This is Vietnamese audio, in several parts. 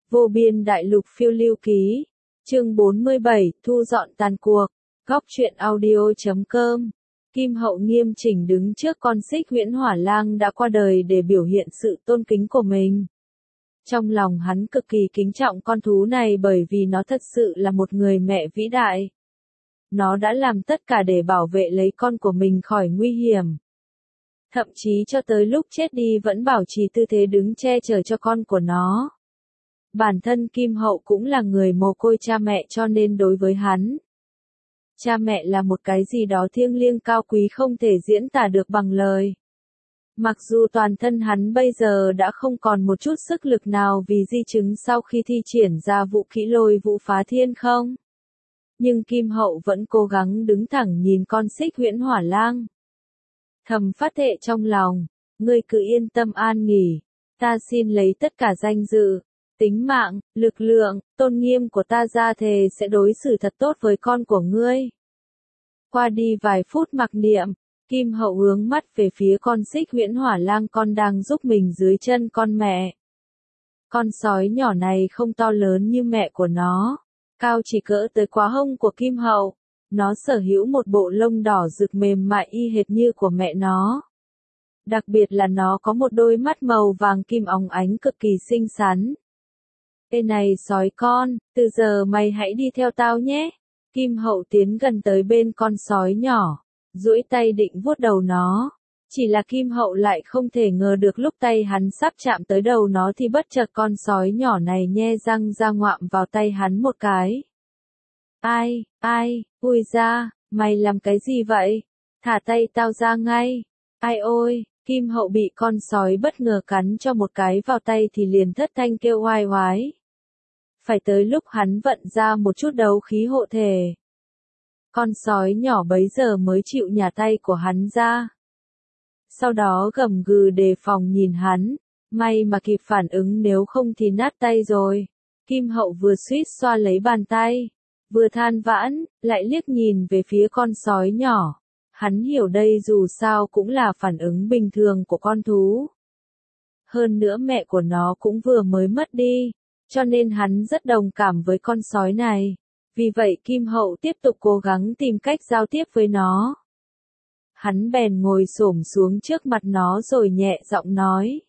Vô biên đại lục phiêu lưu ký. Chương 47, thu dọn tàn cuộc. Góc truyện audio.com. Kim Hậu nghiêm chỉnh đứng trước con xích huyễn hỏa lang đã qua đời để biểu hiện sự tôn kính của mình. Trong lòng hắn cực kỳ kính trọng con thú này bởi vì nó thật sự là một người mẹ vĩ đại. Nó đã làm tất cả để bảo vệ lấy con của mình khỏi nguy hiểm. Thậm chí cho tới lúc chết đi vẫn bảo trì tư thế đứng che chở cho con của nó. Bản thân Kim Hậu cũng là người mồ côi cha mẹ cho nên đối với hắn, cha mẹ là một cái gì đó thiêng liêng cao quý không thể diễn tả được bằng lời. Mặc dù toàn thân hắn bây giờ đã không còn một chút sức lực nào vì di chứng sau khi thi triển ra vũ kỹ lôi vũ phá thiên không. Nhưng Kim Hậu vẫn cố gắng đứng thẳng nhìn con xích huyễn hỏa lang. Thầm phát thệ trong lòng, ngươi cứ yên tâm an nghỉ, ta xin lấy tất cả danh dự, tính mạng, lực lượng, tôn nghiêm của ta ra thề sẽ đối xử thật tốt với con của ngươi. Qua đi vài phút mặc niệm, Kim Hậu hướng mắt về phía con xích huyễn hỏa lang con đang giúp mình dưới chân con mẹ. Con sói nhỏ này không to lớn như mẹ của nó, cao chỉ cỡ tới quá hông của Kim Hậu. Nó sở hữu một bộ lông đỏ rực mềm mại y hệt như của mẹ nó. Đặc biệt là nó có một đôi mắt màu vàng kim óng ánh cực kỳ xinh xắn. Ê này sói con, từ giờ mày hãy đi theo tao nhé. Kim Hậu tiến gần tới bên con sói nhỏ, duỗi tay định vuốt đầu nó. Chỉ là Kim Hậu lại không thể ngờ được lúc tay hắn sắp chạm tới đầu nó thì bất chợt con sói nhỏ này nhe răng ra ngoạm vào tay hắn một cái. Ai, ui ra, mày làm cái gì vậy? Thả tay tao ra ngay. Ai ôi, Kim Hậu bị con sói bất ngờ cắn cho một cái vào tay thì liền thất thanh kêu oai oái. Phải tới lúc hắn vận ra một chút đấu khí hộ thể. Con sói nhỏ bấy giờ mới chịu nhả tay của hắn ra. Sau đó gầm gừ đề phòng nhìn hắn, may mà kịp phản ứng nếu không thì nát tay rồi. Kim Hậu vừa suýt xoa lấy bàn tay, vừa than vãn, lại liếc nhìn về phía con sói nhỏ. Hắn hiểu đây dù sao cũng là phản ứng bình thường của con thú. Hơn nữa mẹ của nó cũng vừa mới mất đi, cho nên hắn rất đồng cảm với con sói này. Vì vậy Kim Hậu tiếp tục cố gắng tìm cách giao tiếp với nó. Hắn bèn ngồi xổm xuống trước mặt nó rồi nhẹ giọng nói.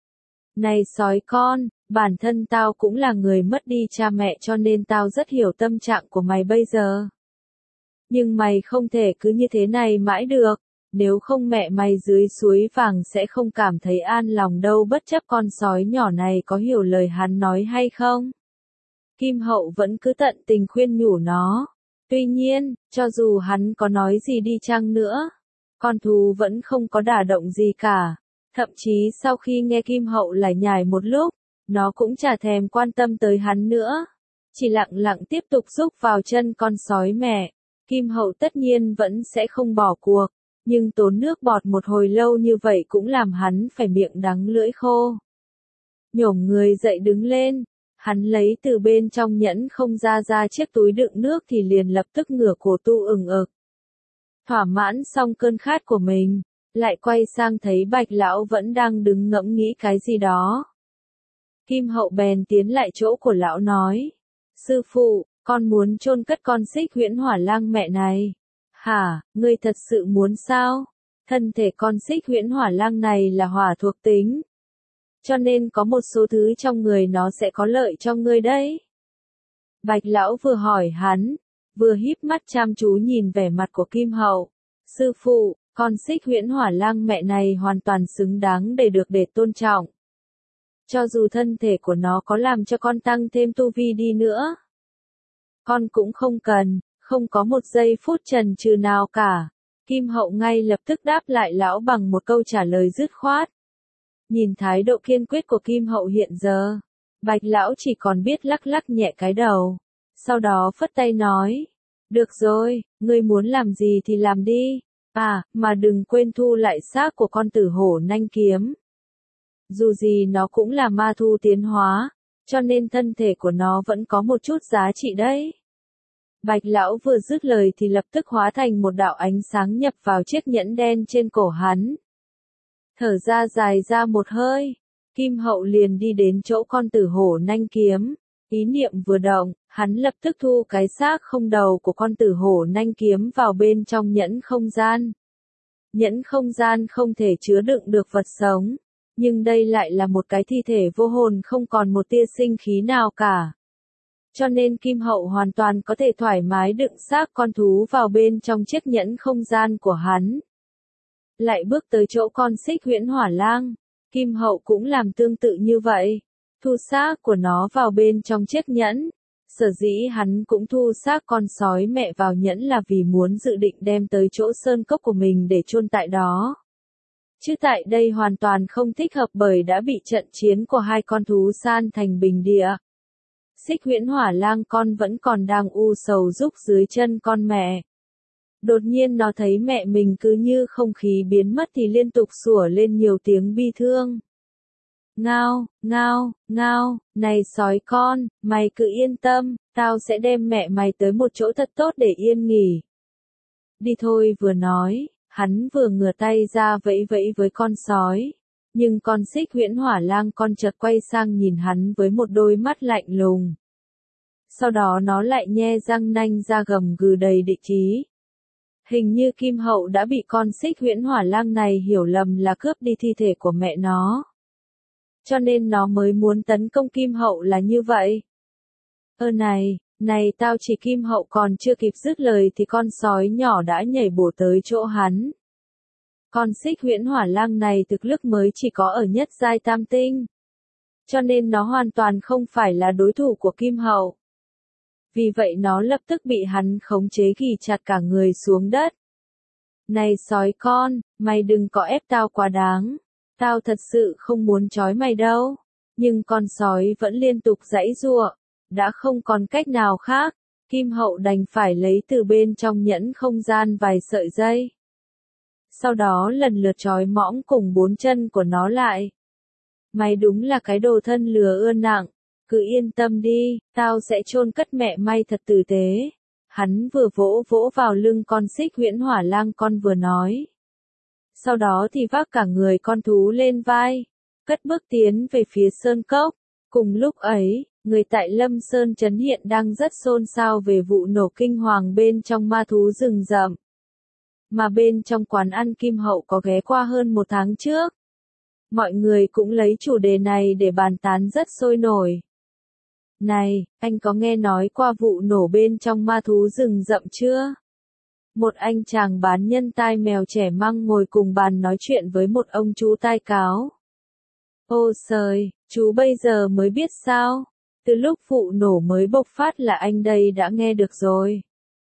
Này sói con, bản thân tao cũng là người mất đi cha mẹ cho nên tao rất hiểu tâm trạng của mày bây giờ. Nhưng mày không thể cứ như thế này mãi được, nếu không mẹ mày dưới suối vàng sẽ không cảm thấy an lòng đâu bất chấp con sói nhỏ này có hiểu lời hắn nói hay không. Kim Hậu vẫn cứ tận tình khuyên nhủ nó. Tuy nhiên, cho dù hắn có nói gì đi chăng nữa, con thú vẫn không có đả động gì cả. Thậm chí sau khi nghe Kim Hậu lải nhải một lúc, nó cũng chả thèm quan tâm tới hắn nữa. Chỉ lặng lặng tiếp tục rúc vào chân con sói mẹ. Kim Hậu tất nhiên vẫn sẽ không bỏ cuộc, nhưng tốn nước bọt một hồi lâu như vậy cũng làm hắn phải miệng đắng lưỡi khô. Nhổm người dậy đứng lên, hắn lấy từ bên trong nhẫn không ra chiếc túi đựng nước thì liền lập tức ngửa cổ tu ừng ực. Thỏa mãn xong cơn khát của mình, lại quay sang thấy Bạch Lão vẫn đang đứng ngẫm nghĩ cái gì đó. Kim Hậu bèn tiến lại chỗ của lão nói, sư phụ, con muốn chôn cất con xích huyễn hỏa lang mẹ này. Hả, ngươi thật sự muốn sao? Thân thể con xích huyễn hỏa lang này là hỏa thuộc tính, cho nên có một số thứ trong người nó sẽ có lợi cho ngươi đấy. Bạch Lão vừa hỏi hắn, vừa híp mắt chăm chú nhìn vẻ mặt của Kim Hậu. Sư phụ, con xích huyễn hỏa lang mẹ này hoàn toàn xứng đáng để tôn trọng. Cho dù thân thể của nó có làm cho con tăng thêm tu vi đi nữa, con cũng không cần, không có một giây phút chần chừ nào cả. Kim Hậu ngay lập tức đáp lại lão bằng một câu trả lời dứt khoát. Nhìn thái độ kiên quyết của Kim Hậu hiện giờ, Bạch Lão chỉ còn biết lắc lắc nhẹ cái đầu. Sau đó phất tay nói, được rồi, ngươi muốn làm gì thì làm đi. À, mà đừng quên thu lại xác của con tử hổ nanh kiếm. Dù gì nó cũng là ma thu tiến hóa, cho nên thân thể của nó vẫn có một chút giá trị đấy. Bạch Lão vừa dứt lời thì lập tức hóa thành một đạo ánh sáng nhập vào chiếc nhẫn đen trên cổ hắn. Thở ra dài ra một hơi, Kim Hậu liền đi đến chỗ con tử hổ nanh kiếm. Ý niệm vừa động, hắn lập tức thu cái xác không đầu của con tử hổ nanh kiếm vào bên trong nhẫn không gian. Nhẫn không gian không thể chứa đựng được vật sống, nhưng đây lại là một cái thi thể vô hồn không còn một tia sinh khí nào cả. Cho nên Kim Hậu hoàn toàn có thể thoải mái đựng xác con thú vào bên trong chiếc nhẫn không gian của hắn. Lại bước tới chỗ con xích huyễn hỏa lang, Kim Hậu cũng làm tương tự như vậy, thu xác của nó vào bên trong chiếc nhẫn. Sở dĩ hắn cũng thu xác con sói mẹ vào nhẫn là vì muốn dự định đem tới chỗ sơn cốc của mình để chôn tại đó. Chứ tại đây hoàn toàn không thích hợp bởi đã bị trận chiến của hai con thú san thành bình địa. Xích huyễn hỏa lang con vẫn còn đang u sầu rúc dưới chân con mẹ. Đột nhiên nó thấy mẹ mình cứ như không khí biến mất thì liên tục sủa lên nhiều tiếng bi thương. Ngao, ngao, ngao, này sói con, mày cứ yên tâm, tao sẽ đem mẹ mày tới một chỗ thật tốt để yên nghỉ. Đi thôi vừa nói, hắn vừa ngửa tay ra vẫy vẫy với con sói. Nhưng con xích huyễn hỏa lang con chợt quay sang nhìn hắn với một đôi mắt lạnh lùng. Sau đó nó lại nhe răng nanh ra gầm gừ đầy địch ý. Hình như Kim Hậu đã bị con xích huyễn hỏa lang này hiểu lầm là cướp đi thi thể của mẹ nó. Cho nên nó mới muốn tấn công Kim Hậu là như vậy. Này tao chỉ Kim Hậu còn chưa kịp dứt lời thì con sói nhỏ đã nhảy bổ tới chỗ hắn. Con xích huyễn hỏa lang này thực lực mới chỉ có ở nhất giai tam tinh. Cho nên nó hoàn toàn không phải là đối thủ của Kim Hậu. Vì vậy nó lập tức bị hắn khống chế ghì chặt cả người xuống đất. Này sói con, mày đừng có ép tao quá đáng. Tao thật sự không muốn trói mày đâu. Nhưng con sói vẫn liên tục giãy giụa. Đã không còn cách nào khác, Kim Hậu đành phải lấy từ bên trong nhẫn không gian vài sợi dây. Sau đó lần lượt trói mõm cùng 4 chân của nó lại. Mày đúng là cái đồ thân lừa ưa nặng. Cứ yên tâm đi, tao sẽ chôn cất mẹ mày thật tử tế. Hắn vừa vỗ vỗ vào lưng con xích huyễn hỏa lang con vừa nói. Sau đó thì vác cả người con thú lên vai, cất bước tiến về phía sơn cốc. Cùng lúc ấy, người tại Lâm Sơn Trấn hiện đang rất xôn xao về vụ nổ kinh hoàng bên trong ma thú rừng rậm. Mà bên trong quán ăn Kim Hậu có ghé qua hơn 1 tháng trước. Mọi người cũng lấy chủ đề này để bàn tán rất sôi nổi. Này, anh có nghe nói qua vụ nổ bên trong ma thú rừng rậm chưa? Một anh chàng bán nhân tai mèo trẻ măng ngồi cùng bàn nói chuyện với một ông chú tai cáo. Ô trời, chú bây giờ mới biết sao? Từ lúc vụ nổ mới bộc phát là anh đây đã nghe được rồi.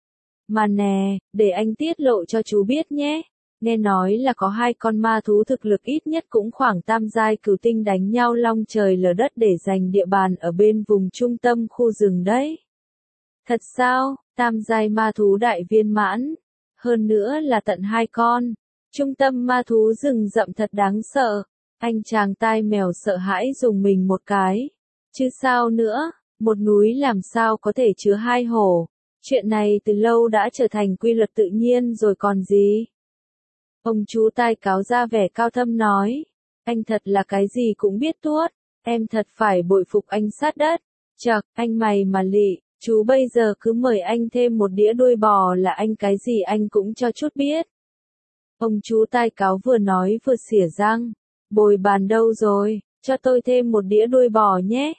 Mà nè, để anh tiết lộ cho chú biết nhé. Nghe nói là có 2 con ma thú thực lực ít nhất cũng khoảng tam giai cửu tinh đánh nhau long trời lở đất để giành địa bàn ở bên vùng trung tâm khu rừng đấy. Thật sao, tam giai ma thú đại viên mãn. Hơn nữa là tận 2 con. Trung tâm ma thú rừng rậm thật đáng sợ. Anh chàng tai mèo sợ hãi dùng mình một cái. Chứ sao nữa, một núi làm sao có thể chứa 2 hổ. Chuyện này từ lâu đã trở thành quy luật tự nhiên rồi còn gì. Ông chú tai cáo ra vẻ cao thâm nói. Anh thật là cái gì cũng biết tuốt. Em thật phải bội phục anh sát đất. Chậc, anh mày mà lị. Chú bây giờ cứ mời anh thêm một đĩa đuôi bò là anh cái gì anh cũng cho chút biết. Ông chú tai cáo vừa nói vừa xỉa răng. Bồi bàn đâu rồi, cho tôi thêm một đĩa đuôi bò nhé.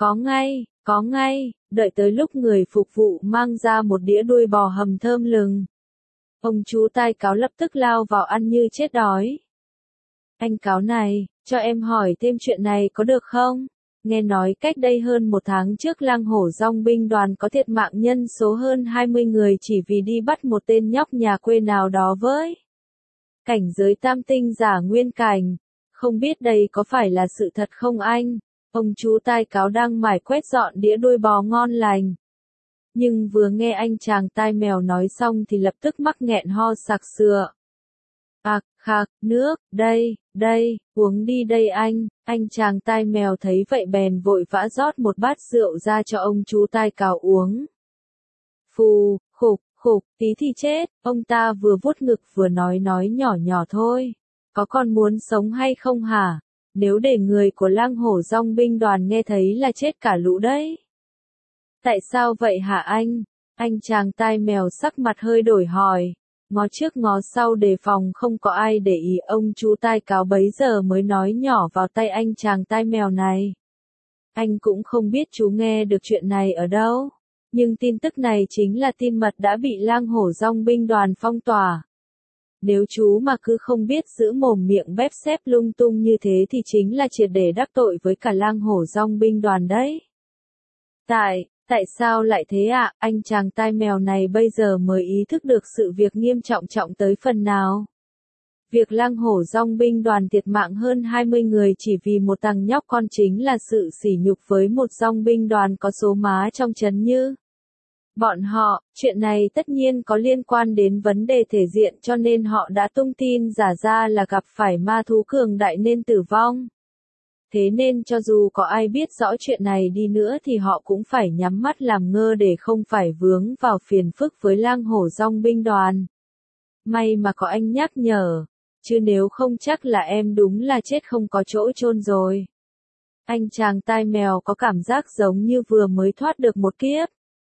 Có ngay, đợi tới lúc người phục vụ mang ra một đĩa đuôi bò hầm thơm lừng. Ông chú tai cáo lập tức lao vào ăn như chết đói. Anh cáo này, cho em hỏi thêm chuyện này có được không? Nghe nói cách đây hơn 1 tháng trước Lang Hổ Dong binh đoàn có thiệt mạng nhân số hơn 20 người chỉ vì đi bắt một tên nhóc nhà quê nào đó với cảnh giới tam tinh giả nguyên cảnh. Không biết đây có phải là sự thật không anh? Ông chú tai cáo đang mải quét dọn đĩa đuôi bò ngon lành. Nhưng vừa nghe anh chàng tai mèo nói xong thì lập tức mắc nghẹn ho sặc sụa. Khạc, nước, đây, uống đi đây anh chàng tai mèo thấy vậy bèn vội vã rót một bát rượu ra cho ông chú tai cáo uống. Phù, khục, tí thì chết, ông ta vừa vuốt ngực vừa nói nhỏ nhỏ thôi. Có còn muốn sống hay không hả? nếu để người của lang hổ dong binh đoàn nghe thấy là chết cả lũ đấy. Tại sao vậy hả anh? Anh chàng tai mèo sắc mặt hơi đổi hỏi. Ngó trước ngó sau đề phòng không có ai để ý, ông chú tai cáo bấy giờ mới nói nhỏ vào tay anh chàng tai mèo này. Anh cũng không biết chú nghe được chuyện này ở đâu. Nhưng tin tức này chính là tin mật đã bị lang hổ dong binh đoàn phong tỏa. Nếu chú mà cứ không biết giữ mồm miệng bép xép lung tung như thế thì chính là triệt để đắc tội với cả lang hổ dong binh đoàn đấy. Tại sao lại thế ạ? Anh chàng tai mèo này bây giờ mới ý thức được sự việc nghiêm trọng tới phần nào. Việc lang hổ dong binh đoàn thiệt mạng hơn 20 người chỉ vì một thằng nhóc con chính là sự sỉ nhục với một dong binh đoàn có số má trong trấn như bọn họ. Chuyện này tất nhiên có liên quan đến vấn đề thể diện cho nên họ đã tung tin giả ra là gặp phải ma thú cường đại nên tử vong. Thế nên cho dù có ai biết rõ chuyện này đi nữa thì họ cũng phải nhắm mắt làm ngơ để không phải vướng vào phiền phức với lang hổ dong binh đoàn. May mà có anh nhắc nhở, chứ nếu không chắc là em đúng là chết không có chỗ chôn rồi. Anh chàng tai mèo có cảm giác giống như vừa mới thoát được một kiếp.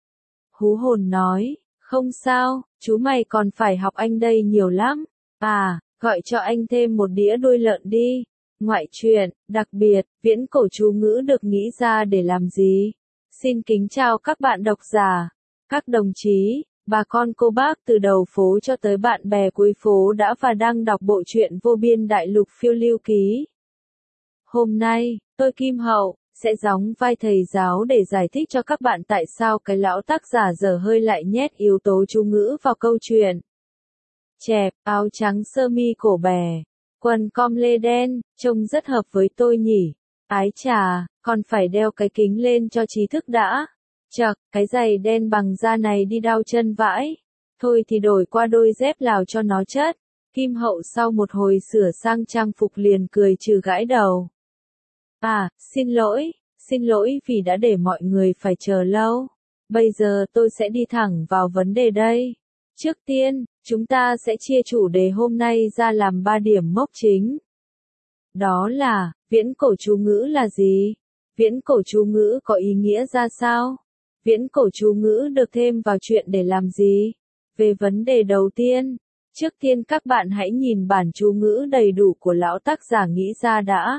Hú hồn nói, không sao, chú mày còn phải học anh đây nhiều lắm. À, gọi cho anh thêm một đĩa đuôi lợn đi. Ngoại truyện, đặc biệt, viễn cổ chú ngữ được nghĩ ra để làm gì? Xin kính chào các bạn độc giả, các đồng chí, bà con cô bác từ đầu phố cho tới bạn bè cuối phố đã và đang đọc bộ truyện Vô Biên Đại Lục Phiêu Lưu Ký. Hôm nay, tôi Kim Hậu sẽ đóng vai thầy giáo để giải thích cho các bạn tại sao cái lão tác giả dở hơi lại nhét yếu tố chú ngữ vào câu chuyện. Chẹp, áo trắng sơ mi cổ bè, quần com lê đen, trông rất hợp với tôi nhỉ. Ái chà, còn phải đeo cái kính lên cho trí thức đã. Chậc, cái giày đen bằng da này đi đau chân vãi. Thôi thì đổi qua đôi dép Lào cho nó chất. Kim Hậu sau một hồi sửa sang trang phục liền cười trừ gãi đầu. À, xin lỗi vì đã để mọi người phải chờ lâu. Bây giờ tôi sẽ đi thẳng vào vấn đề đây. Trước tiên, chúng ta sẽ chia chủ đề hôm nay ra làm 3 điểm mốc chính. Đó là, viễn cổ chú ngữ là gì? Viễn cổ chú ngữ có ý nghĩa ra sao? Viễn cổ chú ngữ được thêm vào chuyện để làm gì? Về vấn đề đầu tiên, trước tiên các bạn hãy nhìn bản chú ngữ đầy đủ của lão tác giả nghĩ ra đã.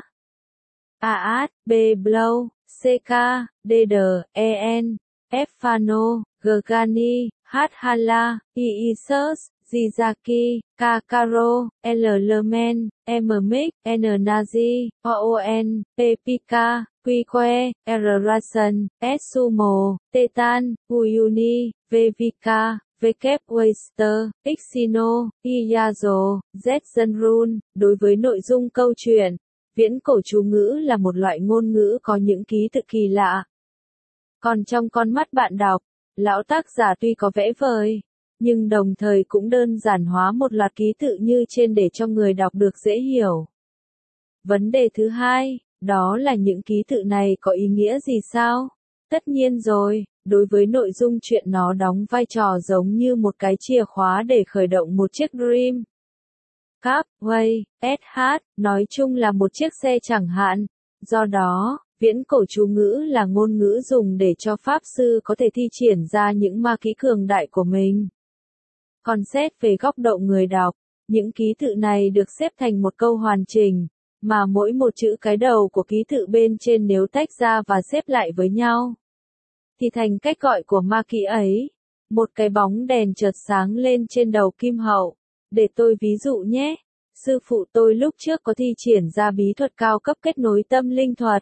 Aat, B. Blow, CK, DD, EN, F. Fano, Gagani, H. Hala, Iisus, Jizaki, K. Karo, L. Lerman, M. Mick, N. Nazi, OON, P. Pika, Quique, R. Rason, S. Sumo, Tetan, Uyuni, V. Vika, W. Waster, Xino, Iyazo, Z. Zenrun. Đối với nội dung câu chuyện, viễn cổ chú ngữ là một loại ngôn ngữ có những ký tự kỳ lạ. Còn trong con mắt bạn đọc, lão tác giả tuy có vẽ vời, nhưng đồng thời cũng đơn giản hóa một loạt ký tự như trên để cho người đọc được dễ hiểu. Vấn đề thứ hai, đó là những ký tự này có ý nghĩa gì sao? Tất nhiên rồi, đối với nội dung chuyện nó đóng vai trò giống như một cái chìa khóa để khởi động một chiếc Dream Car, Way, SH, nói chung là một chiếc xe chẳng hạn. Do đó, viễn cổ chú ngữ là ngôn ngữ dùng để cho pháp sư có thể thi triển ra những ma kỹ cường đại của mình. Còn xét về góc độ người đọc, những ký tự này được xếp thành một câu hoàn chỉnh, mà mỗi một chữ cái đầu của ký tự bên trên nếu tách ra và xếp lại với nhau, thì thành cách gọi của ma kỹ ấy. Một cái bóng đèn chợt sáng lên trên đầu Kim Hậu. Để tôi ví dụ nhé. Sư phụ tôi lúc trước có thi triển ra bí thuật cao cấp kết nối tâm linh thuật.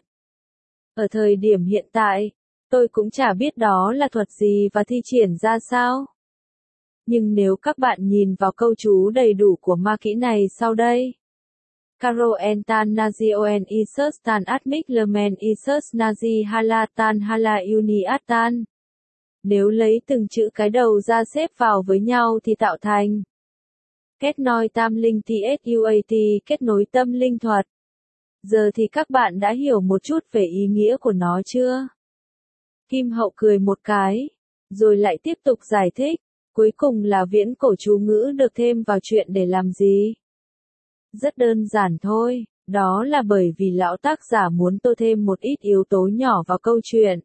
Ở thời điểm hiện tại, tôi cũng chả biết đó là thuật gì và thi triển ra sao. Nhưng nếu các bạn nhìn vào câu chú đầy đủ của ma kỹ này sau đây. Caro Entan Nazioen Isus Tan Atmic Lermen Isus Nazi Hala Tan Hala Uni Atan. Nếu lấy từng chữ cái đầu ra xếp vào với nhau thì tạo thành kết nối tam linh TSUAT, kết nối tâm linh thuật. Giờ thì các bạn đã hiểu một chút về ý nghĩa của nó chưa? Kim Hậu cười một cái, rồi lại tiếp tục giải thích. Cuối cùng là viễn cổ chú ngữ được thêm vào chuyện để làm gì? Rất đơn giản thôi, Đó là bởi vì lão tác giả muốn tô thêm một ít yếu tố nhỏ vào câu chuyện.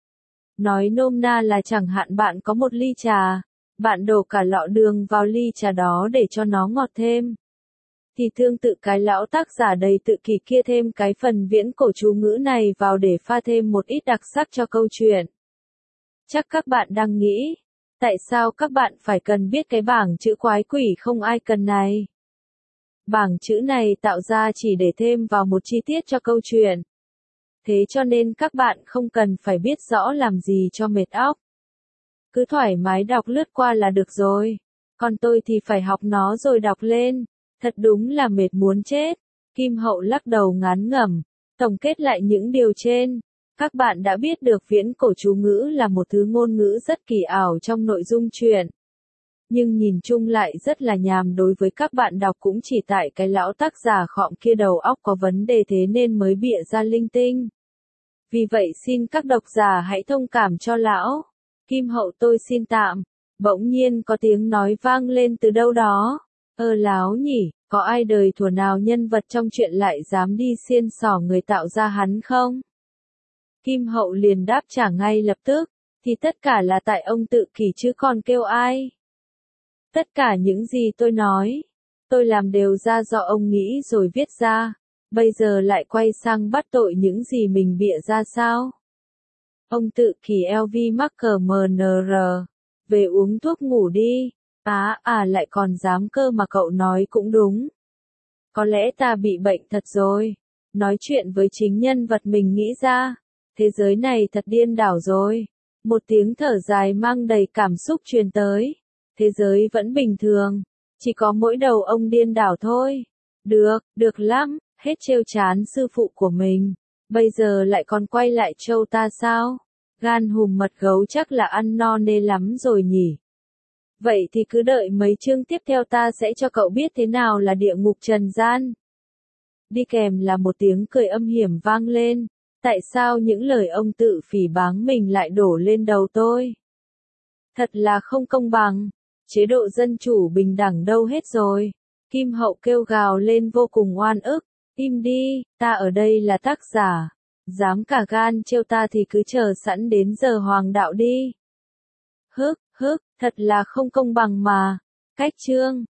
Nói nôm na là chẳng hạn bạn có một ly trà, bạn đổ cả lọ đường vào ly trà đó để cho nó ngọt thêm. Thì tương tự cái lão tác giả đầy tự kỷ kia thêm cái phần viễn cổ chú ngữ này vào để pha thêm một ít đặc sắc cho câu chuyện. Chắc các bạn đang nghĩ, tại sao các bạn phải cần biết cái bảng chữ quái quỷ không ai cần này? Bảng chữ này tạo ra chỉ để thêm vào một chi tiết cho câu chuyện. Thế cho nên các bạn không cần phải biết rõ làm gì cho mệt óc. Cứ thoải mái đọc lướt qua là được rồi. Còn tôi thì phải học nó rồi đọc lên. Thật đúng là mệt muốn chết. Kim Hậu lắc đầu ngán ngẩm. Tổng kết lại những điều trên. Các bạn đã biết được viễn cổ chú ngữ là một thứ ngôn ngữ rất kỳ ảo trong nội dung truyện. Nhưng nhìn chung lại rất là nhàm đối với các bạn đọc cũng chỉ tại cái lão tác giả khọm kia đầu óc có vấn đề thế nên mới bịa ra linh tinh. Vì vậy xin các độc giả hãy thông cảm cho lão. Kim Hậu tôi xin tạm. Bỗng nhiên có tiếng nói vang lên từ đâu đó. Láo nhỉ, có ai đời thuở nào nhân vật trong chuyện lại dám đi xiên xỏ người tạo ra hắn không? Kim Hậu liền đáp trả ngay lập tức. Thì tất cả là tại ông tự kỷ chứ còn kêu ai? Tất cả những gì tôi nói, tôi làm đều ra do ông nghĩ rồi viết ra. Bây giờ lại quay sang bắt tội những gì mình bịa ra sao? Ông tự kỷ LV Marker MNR. Về uống thuốc ngủ đi. Lại còn dám cơ mà cậu nói cũng đúng. Có lẽ ta bị bệnh thật rồi. Nói chuyện với chính nhân vật mình nghĩ ra. Thế giới này thật điên đảo rồi. Một tiếng thở dài mang đầy cảm xúc truyền tới. Thế giới vẫn bình thường. Chỉ có mỗi đầu ông điên đảo thôi. Được lắm. Hết trêu chán sư phụ của mình. Bây giờ lại còn quay lại trêu ta sao? Gan hùm mật gấu chắc là ăn no nê lắm rồi nhỉ. Vậy thì cứ đợi mấy chương tiếp theo ta sẽ cho cậu biết thế nào là địa ngục trần gian. Đi kèm là một tiếng cười âm hiểm vang lên. Tại sao những lời ông tự phỉ báng mình lại đổ lên đầu tôi? Thật là không công bằng. Chế độ dân chủ bình đẳng đâu hết rồi? Kim Hậu kêu gào lên vô cùng oan ức. Im đi, ta ở đây là tác giả. Dám cả gan trêu ta thì cứ chờ sẵn đến giờ hoàng đạo đi. Thật là không công bằng mà. Cách chương.